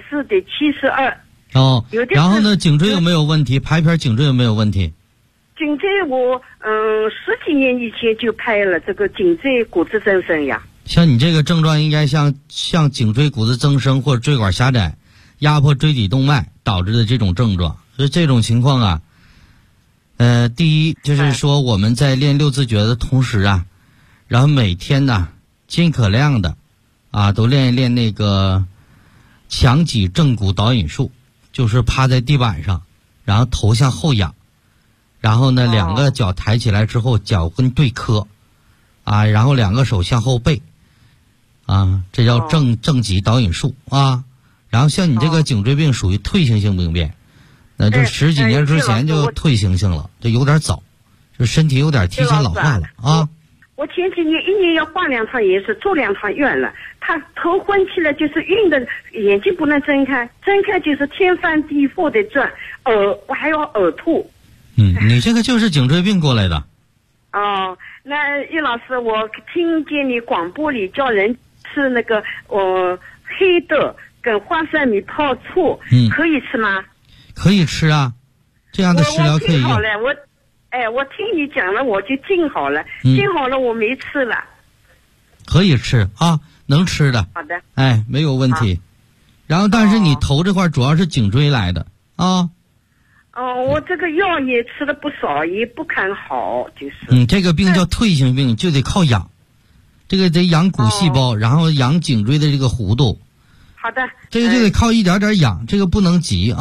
140/72。
然后呢，颈椎有没有问题？拍片颈椎有没有问题？
颈椎我10几年以前就拍了这个颈椎骨质增生呀。
像你这个症状应该像颈椎骨质增生或者椎管狭窄，压迫椎体动脉导致的这种症状。所以这种情况啊，第一就是说我们在练6字诀的同时啊，然后每天呢尽可量的都练一练那个强脊正骨导引术，就是趴在地板上，然后头向后仰，然后呢2个脚抬起来之后脚跟对磕然后2个手向后背这叫正脊导引术然后像你这个颈椎病属于退行性病变，那就10几年之前就退行性了，就有点早，就身体有点提前老化了
我前几年一年要挂2趟眼是做2趟院了，他头昏起来就是晕的，眼睛不能睁开就是天翻地覆的转，我还要呕吐。
你这个就是颈椎病过来的。
那叶老师，我听见你广播里叫人吃那个黑豆跟花生米泡醋，可以吃吗？
可以吃啊，这样的食疗可以用。
好了，我听你讲了，我就静好了，我没吃了。
可以吃能吃的。
好的。
没有问题。然后，但是你头这块主要是颈椎来的
我这个药也吃了不少，也不看好，就是。
这个病叫退行病，就得靠养，这个得养骨细胞，然后养颈椎的这个弧度。
好的。
这个就得靠一点点养，这个不能急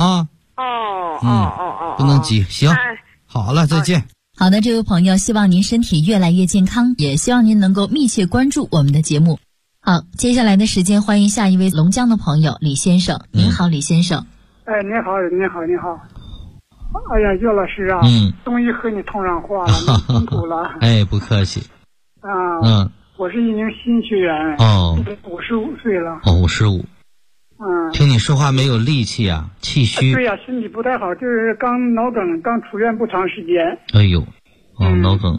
不能急。行。好了，再见。
好的，这位朋友，希望您身体越来越健康，也希望您能够密切关注我们的节目。好，接下来的时间，欢迎下一位龙江的朋友李先生。您好，李先生。
你好。哎呀，岳老师啊，终于和你通上话了，你辛苦了。
不客气。
我是一名新学员。55岁了。
55。听你说话没有力气啊，气虚。
对呀，身体不太好，就是脑梗，刚出院不长时间。
脑梗。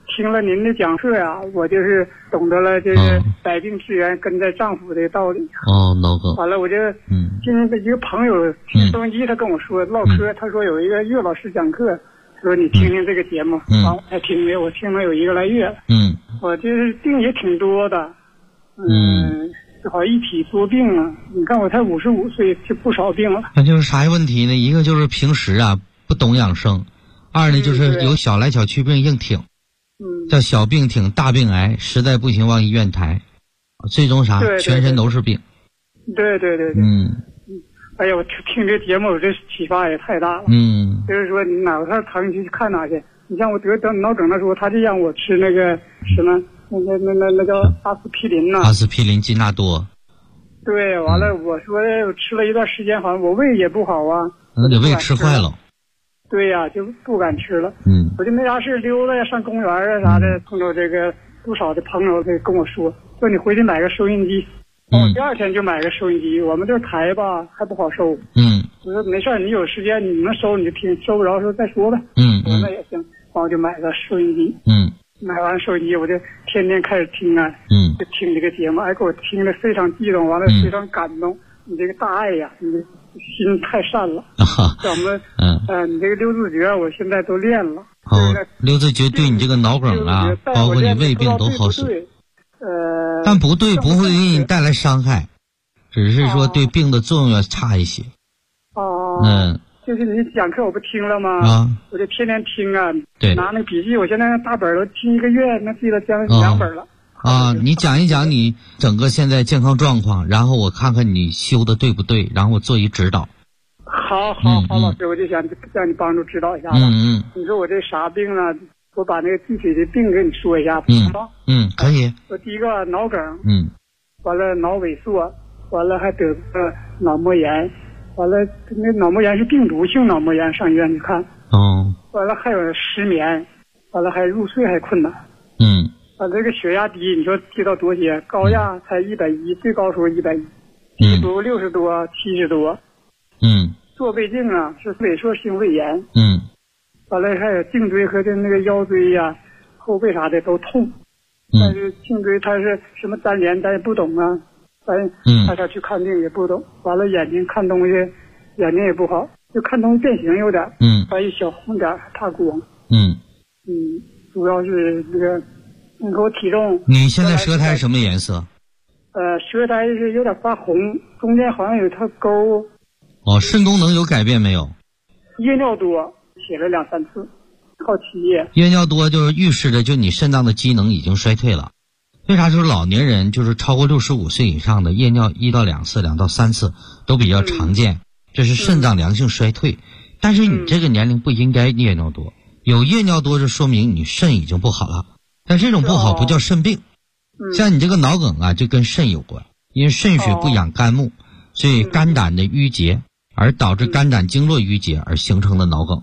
听了您的讲课呀，我就是懂得了这个百病之源根在脏腑的道理。
脑梗。
完了，我就听一个朋友听收音机，他跟我说唠嗑，他说有一个岳老师讲课，说你听听这个节目，完我才听的，我听了有1个来月了。我这病也挺多的，正好一体多病啊！你看我才55岁，就不少病了。
那就是啥问题呢？一个就是平时啊不懂养生，二呢就是有小来小去病硬挺，叫小病挺大病癌，实在不行往医院抬，最终啥？全身都是病。
对。哎呀，我听这节目，我这启发也太大了。就是说你哪块疼去看哪去。你像我得脑梗的时候，他就让我吃那个什么。那叫阿司匹林呐，
阿司匹林、金纳多。
对，完了，我说我吃了一段时间，好像我胃也不好啊。
那你胃吃坏了。
对呀，就不敢吃了。我就没啥事溜达呀，上公园啊啥的，碰到这个不少的朋友跟我说你回去买个收音机。我第2天就买个收音机，我们这台吧还不好收。我说没事，你有时间你能收你就听，收不着时候再说呗。我说那也行，完我就买个收音机。买完收音机我就天天开始听啊，就听这个节目，给我听得非常激动，完了非常感动。你这个大爱呀，你的心太善了。像我们你这个六字诀，我现在都练了。
六字诀对你这个脑梗啊，包括你胃病都好使。但不对，不会给你带来伤害，只是说对病的作用要差一些。
就是你讲课我不听了吗？我就天天听啊。
对，
拿那笔记，我现在大本都听1个月，那记了将近2本了。
你讲一讲你整个现在健康状况，然后我看看你修的对不对，然后我做一指导。
好，老师，我就想让你帮助指导一下吧。你说我这啥病啊？我把那个具体的病给你说一下，行吗？
可以。
我第一个脑梗，完了脑萎缩，完了还得个脑膜炎。完了，那脑膜炎是病毒性脑膜炎，上医院去看。完了还有失眠，完了还入睡还困难。完了这个血压低，你说低到多些？高压才110，最高时候110，低度60多、70多。做胃镜啊，是萎缩性胃炎。完了还有颈椎和那个腰椎呀、后背啥的都痛。但是颈椎它是什么粘连，咱也不懂啊。大家去看病也不懂，完了眼睛看东西，眼睛也不好，就看东西变形有点，还有小红点还怕光，主要是这个，你看我体重。
你现在舌苔什么颜色？
舌苔是有点发红，中间好像有条沟。
肾功能有改变没有？
夜尿多，写了2、3次，靠起夜。
夜尿多就是预示着就你肾脏的机能已经衰退了。为啥说老年人就是超过65岁以上的夜尿1到2次、2到3次都比较常见，这是肾脏良性衰退。但是你这个年龄不应该夜尿多，有夜尿多就说明你肾已经不好了，但这种不好不叫肾病。像你这个脑梗啊，就跟肾有关，因为肾水不养肝木，所以肝胆的淤结，而导致肝胆经络淤结而形成的脑梗。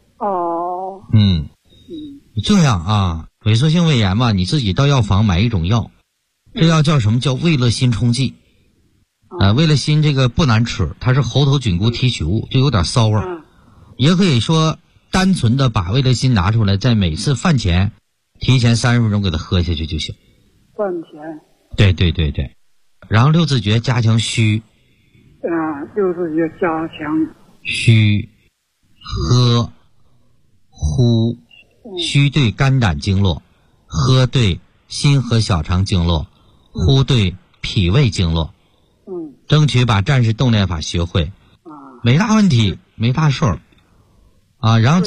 这样啊。萎缩性胃炎嘛，你自己到药房买一种药，这药叫什么？叫味乐心冲剂。味乐心这个不难吃，它是猴头菌菇提取物，就有点骚味。也可以说单纯的把味乐心拿出来，在每次饭前提前30分钟给它喝下去就行。
饭前。
对。然后六字诀加强虚。
六字诀加强
虚、喝、呼。虚对肝胆经络，喝对心和小肠经络，呼对脾胃经络。争取把战士动练法学会，没大问题，没大事儿。然后